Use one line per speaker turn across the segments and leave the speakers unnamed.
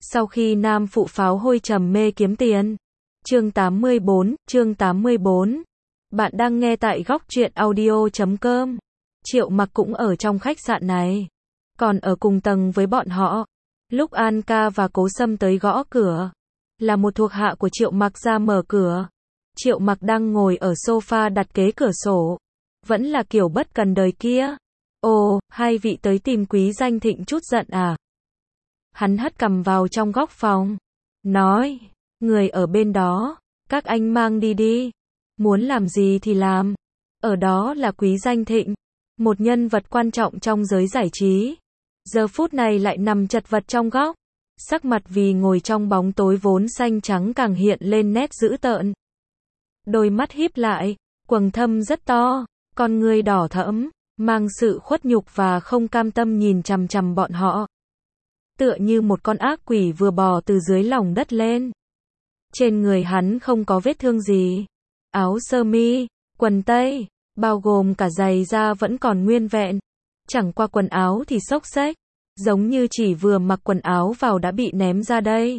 Sau khi nam phụ pháo hôi trầm mê kiếm tiền. Chương 84. Bạn đang nghe tại góc truyện audio.com. Triệu Mặc cũng ở trong khách sạn này, còn ở cùng tầng với bọn họ. Lúc An Ca và Cố Sâm tới gõ cửa, là một thuộc hạ của Triệu Mặc ra mở cửa. Triệu Mặc đang ngồi ở sofa đặt kế cửa sổ, vẫn là kiểu bất cần đời kia. Ồ, hai vị tới tìm Quý Danh Thịnh chút giận à? Hắn hất cằm vào trong góc phòng, nói, người ở bên đó, các anh mang đi đi, muốn làm gì thì làm. Ở đó là Quý Danh Thịnh, một nhân vật quan trọng trong giới giải trí. Giờ phút này lại nằm chật vật trong góc, sắc mặt vì ngồi trong bóng tối vốn xanh trắng càng hiện lên nét dữ tợn. Đôi mắt híp lại, quầng thâm rất to, con ngươi đỏ thẫm, mang sự khuất nhục và không cam tâm nhìn chằm chằm bọn họ. Tựa như một con ác quỷ vừa bò từ dưới lòng đất lên. Trên người hắn không có vết thương gì. Áo sơ mi, quần tây, bao gồm cả giày da vẫn còn nguyên vẹn. Chẳng qua quần áo thì xốc xếch, giống như chỉ vừa mặc quần áo vào đã bị ném ra đây.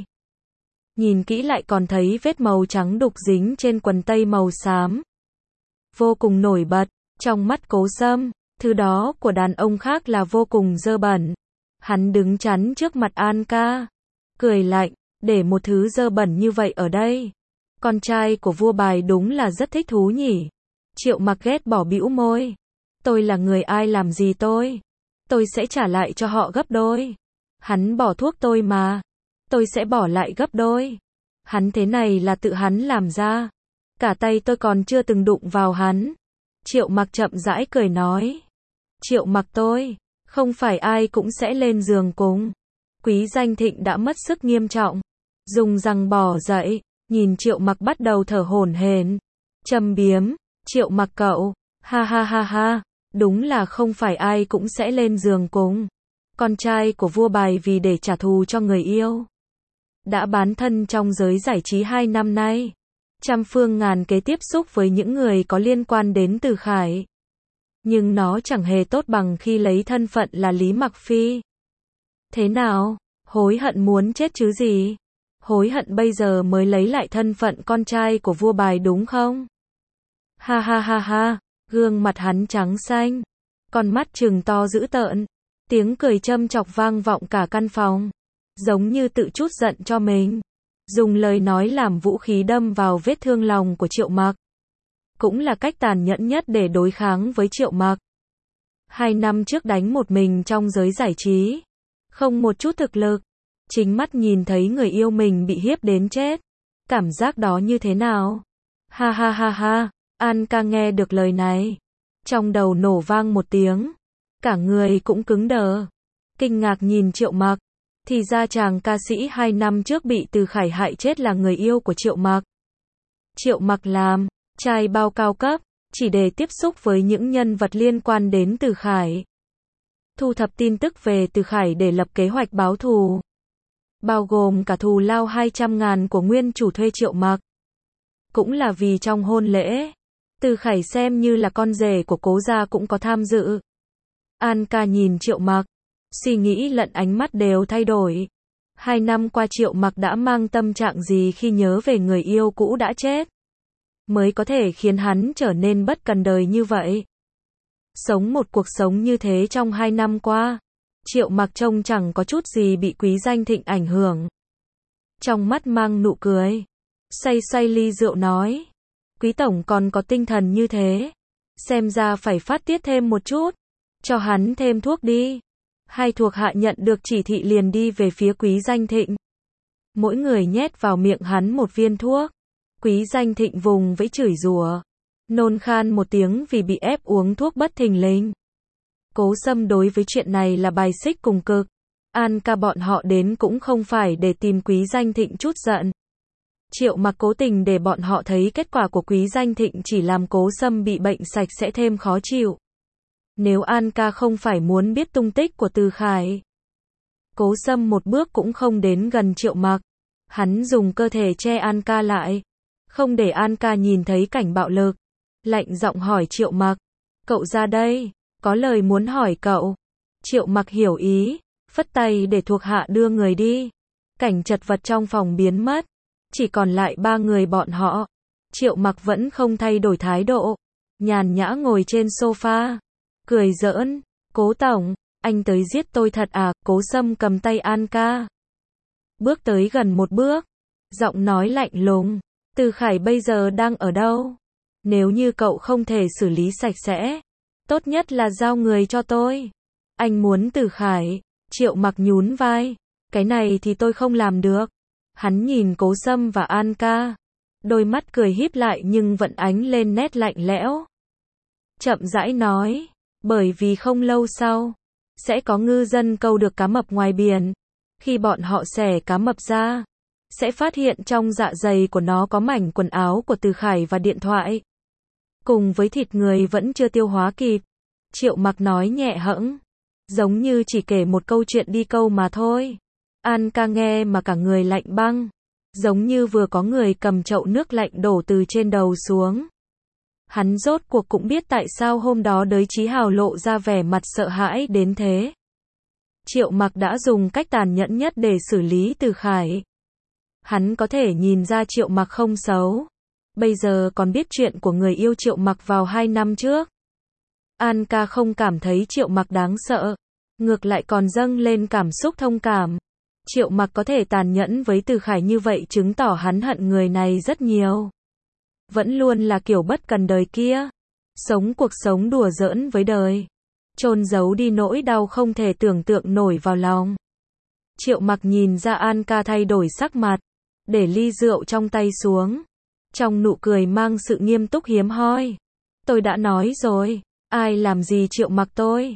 Nhìn kỹ lại còn thấy vết màu trắng đục dính trên quần tây màu xám. Vô cùng nổi bật, trong mắt Cố Sâm, thứ đó của đàn ông khác là vô cùng dơ bẩn. Hắn đứng chắn trước mặt An Ca, cười lạnh, để một thứ dơ bẩn như vậy ở đây. Con trai của vua bài đúng là rất thích thú nhỉ. Triệu Mặc ghét bỏ bĩu môi. Tôi là người ai làm gì tôi sẽ trả lại cho họ gấp đôi. Hắn bỏ thuốc tôi mà, tôi sẽ bỏ lại gấp đôi. Hắn thế này là tự hắn làm ra. Cả tay tôi còn chưa từng đụng vào hắn. Triệu Mặc chậm rãi cười nói. Triệu Mặc tôi, không phải ai cũng sẽ lên giường cùng. Quý Danh Thịnh đã mất sức nghiêm trọng, dùng răng bò dậy, nhìn Triệu Mặc bắt đầu thở hổn hển, châm biếm, Triệu Mặc cậu, ha ha ha ha, đúng là không phải ai cũng sẽ lên giường cùng. Con trai của vua bài vì để trả thù cho người yêu, đã bán thân trong giới giải trí 2 năm nay, trăm phương ngàn kế tiếp xúc với những người có liên quan đến Từ Khải. Nhưng nó chẳng hề tốt bằng khi lấy thân phận là Lý Mặc Phi. Thế nào, hối hận muốn chết chứ gì? Hối hận bây giờ mới lấy lại thân phận con trai của vua bài đúng không? Ha ha ha ha, gương mặt hắn trắng xanh, con mắt trừng to dữ tợn, tiếng cười châm chọc vang vọng cả căn phòng, giống như tự trút giận cho mình, dùng lời nói làm vũ khí đâm vào vết thương lòng của Triệu Mặc. Cũng là cách tàn nhẫn nhất để đối kháng với Triệu Mặc. 2 năm trước đánh một mình trong giới giải trí, không một chút thực lực, chính mắt nhìn thấy người yêu mình bị hiếp đến chết. Cảm giác đó như thế nào? Ha ha ha ha, An Ca nghe được lời này, trong đầu nổ vang một tiếng, cả người cũng cứng đờ, kinh ngạc nhìn Triệu Mặc. Thì ra chàng ca sĩ 2 năm trước bị Từ Khải hại chết là người yêu của Triệu Mặc. Triệu Mặc làm trai bao cao cấp, chỉ để tiếp xúc với những nhân vật liên quan đến Từ Khải. Thu thập tin tức về Từ Khải để lập kế hoạch báo thù. Bao gồm cả thù lao 200.000 của nguyên chủ thuê Triệu Mặc. Cũng là vì trong hôn lễ, Từ Khải xem như là con rể của Cố gia cũng có tham dự. An Ca nhìn Triệu Mặc, suy nghĩ lẫn ánh mắt đều thay đổi. 2 năm qua Triệu Mặc đã mang tâm trạng gì khi nhớ về người yêu cũ đã chết, mới có thể khiến hắn trở nên bất cần đời như vậy. Sống một cuộc sống như thế trong 2 năm qua, Triệu Mặc trông chẳng có chút gì bị Quý Danh Thịnh ảnh hưởng. Trong mắt mang nụ cười, xoay xoay ly rượu nói, Quý tổng còn có tinh thần như thế, xem ra phải phát tiết thêm một chút, cho hắn thêm thuốc đi. Hai thuộc hạ nhận được chỉ thị liền đi về phía Quý Danh Thịnh. Mỗi người nhét vào miệng hắn một viên thuốc. Quý Danh Thịnh vùng vẫy chửi rủa, nôn khan một tiếng vì bị ép uống thuốc bất thình lình. Cố Sâm đối với chuyện này là bài xích cùng cực. An Ca bọn họ đến cũng không phải để tìm Quý Danh Thịnh chút giận. Triệu Mặc cố tình để bọn họ thấy kết quả của Quý Danh Thịnh chỉ làm Cố Sâm bị bệnh sạch sẽ thêm khó chịu. Nếu An Ca không phải muốn biết tung tích của Từ Khải, Cố Sâm một bước cũng không đến gần Triệu Mặc. Hắn dùng cơ thể che An Ca lại, không để An Ca nhìn thấy cảnh bạo lực. Lạnh giọng hỏi Triệu Mặc, cậu ra đây, có lời muốn hỏi cậu. Triệu Mặc hiểu ý, phất tay để thuộc hạ đưa người đi. Cảnh chật vật trong phòng biến mất. Chỉ còn lại ba người bọn họ. Triệu Mặc vẫn không thay đổi thái độ. Nhàn nhã ngồi trên sofa. Cười giỡn. Cố tổng, anh tới giết tôi thật à? Cố Sâm cầm tay An ca. Bước tới gần một bước. Giọng nói lạnh lùng. Từ Khải bây giờ đang ở đâu? Nếu như cậu không thể xử lý sạch sẽ, tốt nhất là giao người cho tôi. Anh muốn Từ Khải. Triệu Mặc nhún vai. Cái này thì tôi không làm được. Hắn nhìn Cố Sâm và An ca. Đôi mắt cười híp lại nhưng vẫn ánh lên nét lạnh lẽo. Chậm rãi nói. Bởi vì không lâu sau, sẽ có ngư dân câu được cá mập ngoài biển. Khi bọn họ xẻ cá mập ra, sẽ phát hiện trong dạ dày của nó có mảnh quần áo của Từ Khải và điện thoại. Cùng với thịt người vẫn chưa tiêu hóa kịp. Triệu Mặc nói nhẹ hẫng. Giống như chỉ kể một câu chuyện đi câu mà thôi. An ca nghe mà cả người lạnh băng. Giống như vừa có người cầm chậu nước lạnh đổ từ trên đầu xuống. Hắn rốt cuộc cũng biết tại sao hôm đó Đới Chí Hào lộ ra vẻ mặt sợ hãi đến thế. Triệu Mặc đã dùng cách tàn nhẫn nhất để xử lý Từ Khải. Hắn có thể nhìn ra Triệu Mặc không xấu. Bây giờ còn biết chuyện của người yêu Triệu Mặc vào 2 năm trước. An ca không cảm thấy Triệu Mặc đáng sợ. Ngược lại còn dâng lên cảm xúc thông cảm. Triệu Mặc có thể tàn nhẫn với Từ Khải như vậy chứng tỏ hắn hận người này rất nhiều. Vẫn luôn là kiểu bất cần đời kia. Sống cuộc sống đùa giỡn với đời. Chôn giấu đi nỗi đau không thể tưởng tượng nổi vào lòng. Triệu Mặc nhìn ra An ca thay đổi sắc mặt. Để ly rượu trong tay xuống. Trong nụ cười mang sự nghiêm túc hiếm hoi. Tôi đã nói rồi. Ai làm gì Triệu Mặc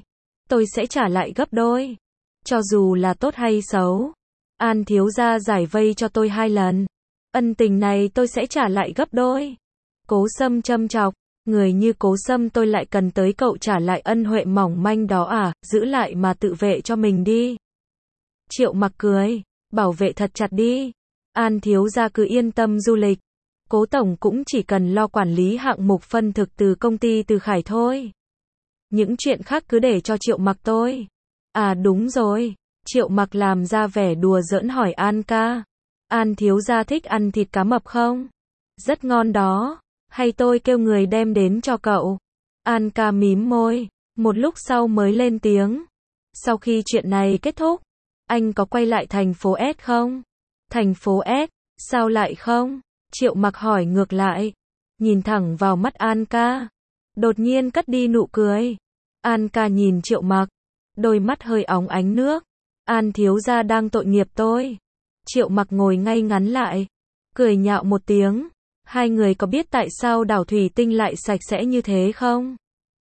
tôi sẽ trả lại gấp đôi. Cho dù là tốt hay xấu. An thiếu gia giải vây cho tôi 2 lần. Ân tình này tôi sẽ trả lại gấp đôi. Cố Sâm châm chọc. Người như Cố Sâm tôi lại cần tới cậu trả lại ân huệ mỏng manh đó à? Giữ lại mà tự vệ cho mình đi. Triệu Mặc cười. Bảo vệ thật chặt đi. An thiếu gia cứ yên tâm du lịch. Cố tổng cũng chỉ cần lo quản lý hạng mục phân thực từ công ty Từ Khải thôi. Những chuyện khác cứ để cho Triệu Mặc tôi. À đúng rồi. Triệu Mặc làm ra vẻ đùa giỡn hỏi An ca. An thiếu gia thích ăn thịt cá mập không? Rất ngon đó. Hay tôi kêu người đem đến cho cậu? An ca mím môi. Một lúc sau mới lên tiếng. Sau khi chuyện này kết thúc, anh có quay lại thành phố S không? Thành phố S? Sao lại không? Triệu Mặc hỏi ngược lại. Nhìn thẳng vào mắt An ca. Đột nhiên cất đi nụ cười. An ca nhìn Triệu Mặc. Đôi mắt hơi óng ánh nước. An thiếu gia đang tội nghiệp tôi. Triệu Mặc ngồi ngay ngắn lại. Cười nhạo một tiếng. Hai người có biết tại sao đảo Thủy Tinh lại sạch sẽ như thế không?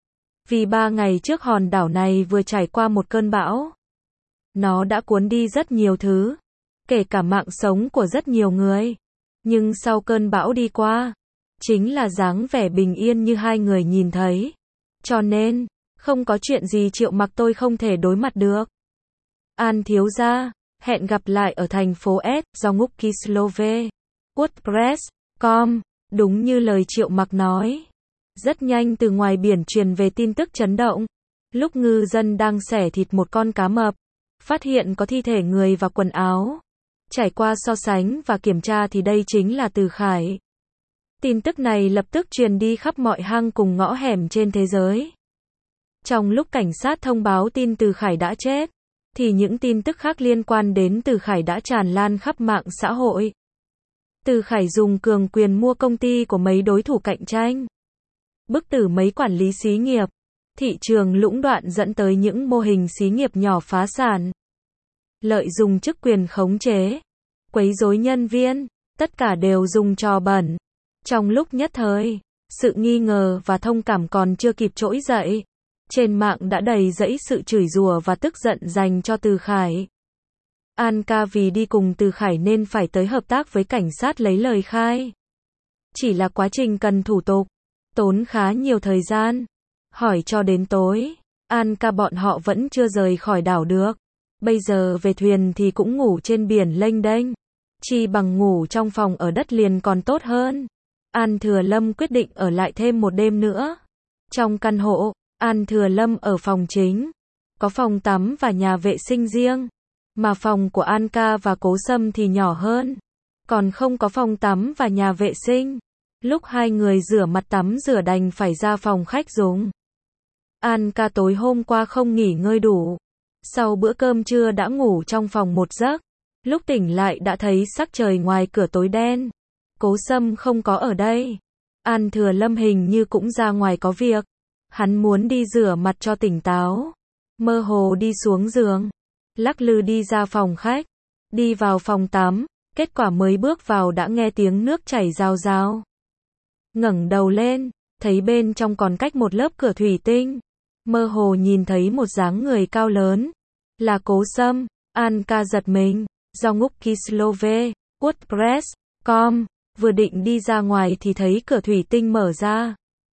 Vì 3 ngày trước hòn đảo này vừa trải qua một cơn bão. Nó đã cuốn đi rất nhiều thứ. Kể cả mạng sống của rất nhiều người. Nhưng sau cơn bão đi qua, chính là dáng vẻ bình yên như hai người nhìn thấy. Cho nên, không có chuyện gì Triệu Mặc tôi không thể đối mặt được. An thiếu gia, hẹn gặp lại ở thành phố S, do Ngúc Kislove. WordPress.com, đúng như lời Triệu Mặc nói. Rất nhanh từ ngoài biển truyền về tin tức chấn động. Lúc ngư dân đang xẻ thịt một con cá mập, phát hiện có thi thể người và quần áo. Trải qua so sánh và kiểm tra thì đây chính là Từ Khải. Tin tức này lập tức truyền đi khắp mọi hang cùng ngõ hẻm trên thế giới. Trong lúc cảnh sát thông báo tin Từ Khải đã chết, thì những tin tức khác liên quan đến Từ Khải đã tràn lan khắp mạng xã hội. Từ Khải dùng cường quyền mua công ty của mấy đối thủ cạnh tranh. Bức tử mấy quản lý xí nghiệp. Thị trường lũng đoạn dẫn tới những mô hình xí nghiệp nhỏ phá sản. Lợi dụng chức quyền khống chế, quấy rối nhân viên, tất cả đều dùng trò bẩn. Trong lúc nhất thời, sự nghi ngờ và thông cảm còn chưa kịp trỗi dậy. Trên mạng đã đầy rẫy sự chửi rủa và tức giận dành cho Từ Khải. An ca vì đi cùng Từ Khải nên phải tới hợp tác với cảnh sát lấy lời khai. Chỉ là quá trình cần thủ tục, tốn khá nhiều thời gian. Hỏi cho đến tối, An ca bọn họ vẫn chưa rời khỏi đảo được. Bây giờ về thuyền thì cũng ngủ trên biển lênh đênh. Chi bằng ngủ trong phòng ở đất liền còn tốt hơn. An Thừa Lâm quyết định ở lại thêm một đêm nữa. Trong căn hộ, An Thừa Lâm ở phòng chính. Có phòng tắm và nhà vệ sinh riêng. Mà phòng của An ca và Cố Sâm thì nhỏ hơn. Còn không có phòng tắm và nhà vệ sinh. Lúc hai người rửa mặt tắm rửa đành phải ra phòng khách dùng. An ca tối hôm qua không nghỉ ngơi đủ. Sau bữa cơm trưa đã ngủ trong phòng một giấc. Lúc tỉnh lại đã thấy sắc trời ngoài cửa tối đen. Cố Sâm không có ở đây. An Thừa Lâm hình như cũng ra ngoài có việc. Hắn muốn đi rửa mặt cho tỉnh táo. Mơ hồ đi xuống giường. Lắc lư đi ra phòng khách. Đi vào phòng tắm. Kết quả mới bước vào đã nghe tiếng nước chảy rào rào. Ngẩng đầu lên. Thấy bên trong còn cách một lớp cửa thủy tinh. Mơ hồ nhìn thấy một dáng người cao lớn. Là Cố Sâm. An ca giật mình. Do ngúc Kislove, WordPress.com. Vừa định đi ra ngoài thì thấy cửa thủy tinh mở ra.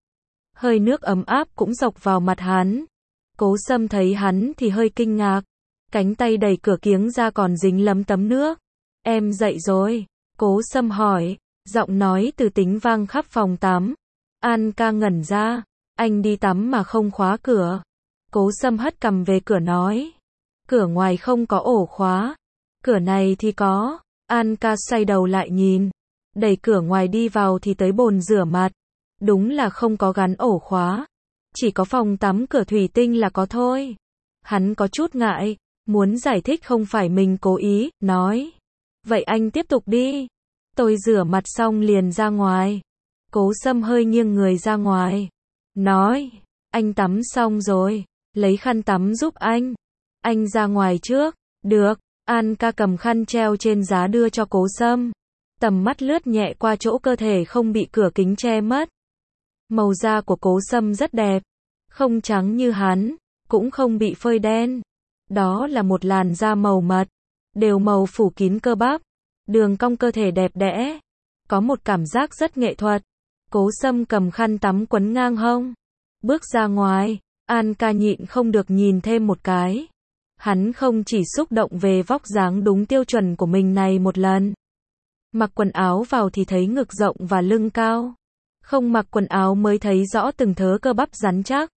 Hơi nước ấm áp cũng dọc vào mặt hắn. Cố Sâm thấy hắn thì hơi kinh ngạc. Cánh tay đẩy cửa kiếng ra còn dính lấm tấm nước. Em dậy rồi. Cố Sâm hỏi. Giọng nói từ tính vang khắp phòng tắm. An ca ngẩn ra. Anh đi tắm mà không khóa cửa. Cố Sâm hất cằm về cửa nói. Cửa ngoài không có ổ khóa. Cửa này thì có. An ca xoay đầu lại nhìn. Đẩy cửa ngoài đi vào thì tới bồn rửa mặt. Đúng là không có gắn ổ khóa. Chỉ có phòng tắm cửa thủy tinh là có thôi. Hắn có chút ngại. Muốn giải thích không phải mình cố ý, nói. Vậy anh tiếp tục đi. Tôi rửa mặt xong liền ra ngoài. Cố Sâm hơi nghiêng người ra ngoài. Nói. Anh tắm xong rồi. Lấy khăn tắm giúp anh. Anh ra ngoài trước. Được. An ca cầm khăn treo trên giá đưa cho Cố Sâm. Tầm mắt lướt nhẹ qua chỗ cơ thể không bị cửa kính che mất. Màu da của Cố Sâm rất đẹp. Không trắng như hắn. Cũng không bị phơi đen. Đó là một làn da màu mật. Đều màu phủ kín cơ bắp. Đường cong cơ thể đẹp đẽ. Có một cảm giác rất nghệ thuật. Cố Sâm cầm khăn tắm quấn ngang hông. Bước ra ngoài. An ca nhịn không được nhìn thêm một cái. Hắn không chỉ xúc động về vóc dáng đúng tiêu chuẩn của mình này một lần. Mặc quần áo vào thì thấy ngực rộng và lưng cao. Không mặc quần áo mới thấy rõ từng thớ cơ bắp rắn chắc.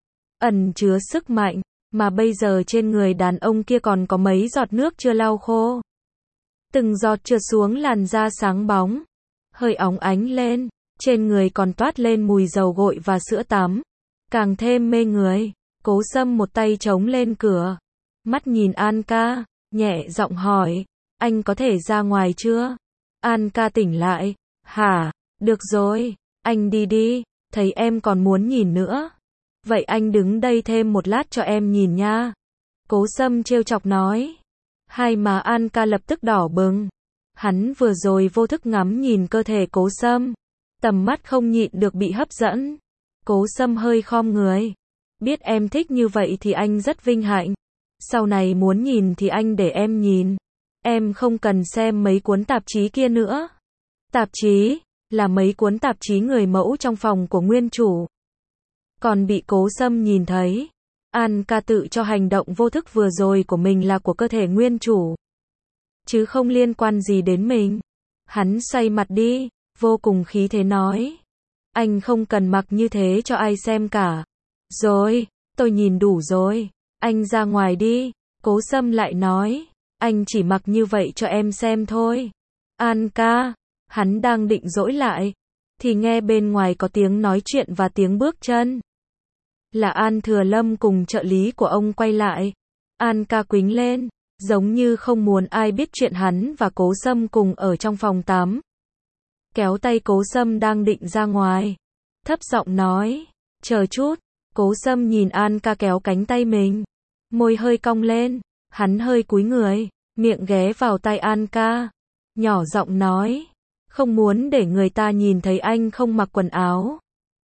Ẩn chứa sức mạnh. Mà bây giờ trên người đàn ông kia còn có mấy giọt nước chưa lau khô. Từng giọt trượt xuống làn da sáng bóng. Hơi óng ánh lên. Trên người còn toát lên mùi dầu gội và sữa tắm. Càng thêm mê người. Cố Sâm một tay chống lên cửa. Mắt nhìn An ca. Nhẹ giọng hỏi. Anh có thể ra ngoài chưa? An ca tỉnh lại. Hả? Được rồi. Anh đi đi. Thấy em còn muốn nhìn nữa. Vậy anh đứng đây thêm một lát cho em nhìn nha. Cố Sâm trêu chọc nói. Hai má An ca lập tức đỏ bừng. Hắn vừa rồi vô thức ngắm nhìn cơ thể Cố Sâm. Tầm mắt không nhịn được bị hấp dẫn. Cố Sâm hơi khom người. Biết em thích như vậy thì anh rất vinh hạnh. Sau này muốn nhìn thì anh để em nhìn. Em không cần xem mấy cuốn tạp chí kia nữa. Tạp chí là mấy cuốn tạp chí người mẫu trong phòng của nguyên chủ. Còn bị Cố Sâm nhìn thấy. An ca tự cho hành động vô thức vừa rồi của mình là của cơ thể nguyên chủ. Chứ không liên quan gì đến mình. Hắn xoay mặt đi. Vô cùng khí thế nói. Anh không cần mặc như thế cho ai xem cả. Rồi, tôi nhìn đủ rồi. Anh ra ngoài đi. Cố Sâm lại nói. Anh chỉ mặc như vậy cho em xem thôi. An ca. Hắn đang định dỗi lại. Thì nghe bên ngoài có tiếng nói chuyện và tiếng bước chân. Là An Thừa Lâm cùng trợ lý của ông quay lại. An ca quính lên. Giống như không muốn ai biết chuyện hắn và Cố Sâm cùng ở trong phòng tắm. Kéo tay Cố Sâm đang định ra ngoài. Thấp giọng nói. Chờ chút. Cố Sâm nhìn An ca kéo cánh tay mình. Môi hơi cong lên. Hắn hơi cúi người. Miệng ghé vào tai An ca. Nhỏ giọng nói. Không muốn để người ta nhìn thấy anh không mặc quần áo.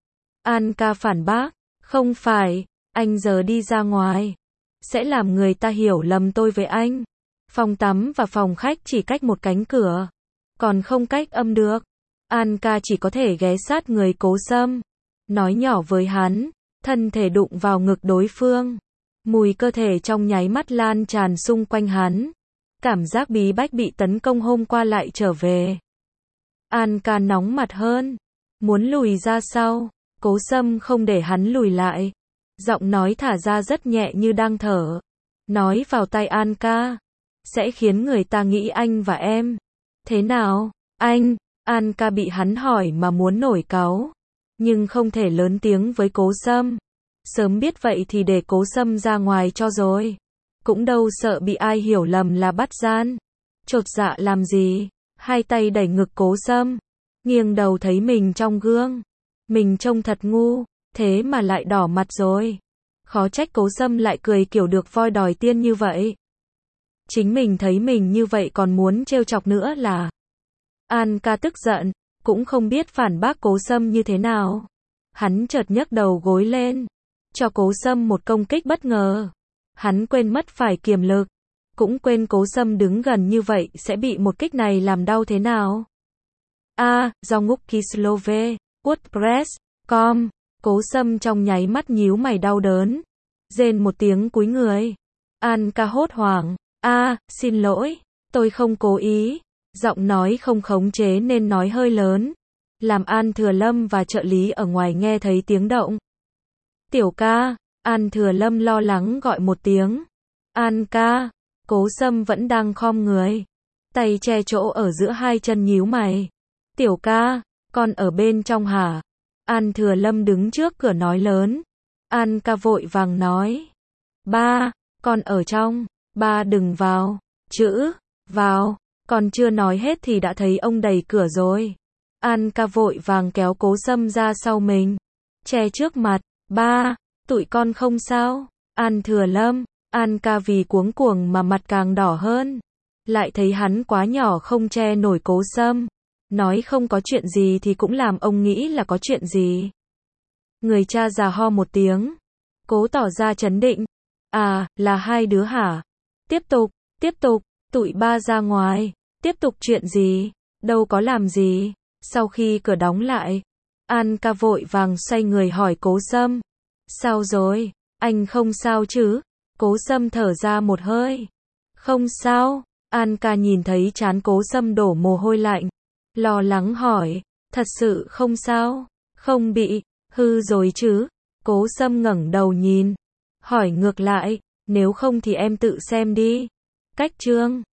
An ca phản bác. Không phải. Anh giờ đi ra ngoài. Sẽ làm người ta hiểu lầm tôi với anh. Phòng tắm và phòng khách chỉ cách một cánh cửa. Còn không cách âm được. An ca chỉ có thể ghé sát người Cố Sâm. Nói nhỏ với hắn. Thân thể đụng vào ngực đối phương. Mùi cơ thể trong nháy mắt lan tràn xung quanh hắn. Cảm giác bí bách bị tấn công hôm qua lại trở về. An ca nóng mặt hơn. Muốn lùi ra sau. Cố Sâm không để hắn lùi lại. Giọng nói thả ra rất nhẹ như đang thở. Nói vào tai An ca. sẽ khiến người ta nghĩ anh và em. Thế nào, anh? An ca bị hắn hỏi mà muốn nổi cáu. Nhưng không thể lớn tiếng với Cố Sâm. Sớm biết vậy thì để Cố Sâm ra ngoài cho rồi. Cũng đâu sợ bị ai hiểu lầm là bắt gian. Chột dạ làm gì? Hai tay đẩy ngực Cố Sâm. Nghiêng đầu thấy mình trong gương. Mình trông thật ngu, thế mà lại đỏ mặt rồi. Khó trách Cố Sâm lại cười kiểu được voi đòi tiên như vậy. Chính mình thấy mình như vậy còn muốn trêu chọc nữa là. An ca tức giận, cũng không biết phản bác Cố Sâm như thế nào. Hắn chợt nhấc đầu gối lên, cho Cố Sâm một công kích bất ngờ. Hắn quên mất phải kiềm lực, cũng quên Cố Sâm đứng gần như vậy sẽ bị một kích này làm đau thế nào. Do ngúc Kislove, WordPress.com, Cố Sâm trong nháy mắt nhíu mày đau đớn. Rên một tiếng cúi người. An ca hốt hoảng. Xin lỗi, tôi không cố ý. Giọng nói không khống chế nên nói hơi lớn. Làm An Thừa Lâm và trợ lý ở ngoài nghe thấy tiếng động. Tiểu ca, An Thừa Lâm lo lắng gọi một tiếng. An ca, Cố Sâm vẫn đang khom người. Tay che chỗ ở giữa hai chân nhíu mày. Tiểu ca, con ở bên trong hả? An Thừa Lâm đứng trước cửa nói lớn. An ca vội vàng nói. Ba, con ở trong. Ba đừng vào. Chữ, vào. Còn chưa nói hết thì đã thấy ông đẩy cửa rồi. An ca vội vàng kéo Cố Sâm ra sau mình. Che trước mặt. Ba, tụi con không sao. An Thừa Lâm. An ca vì cuống cuồng mà mặt càng đỏ hơn. Lại thấy hắn quá nhỏ không che nổi Cố Sâm. Nói không có chuyện gì thì cũng làm ông nghĩ là có chuyện gì. Người cha già ho một tiếng. Cố tỏ ra trấn định. Là hai đứa hả? Tiếp tục, tụi ba ra ngoài. Tiếp tục chuyện gì? Đâu có làm gì. Sau khi cửa đóng lại, An ca vội vàng xoay người hỏi Cố Sâm. Sao rồi? Anh không sao chứ? Cố Sâm thở ra một hơi. Không sao. An ca nhìn thấy trán Cố Sâm đổ mồ hôi lạnh. Lo lắng hỏi. Thật sự không sao? Không bị hư rồi chứ? Cố Sâm ngẩng đầu nhìn. Hỏi ngược lại. Nếu không thì em tự xem đi. Cách chương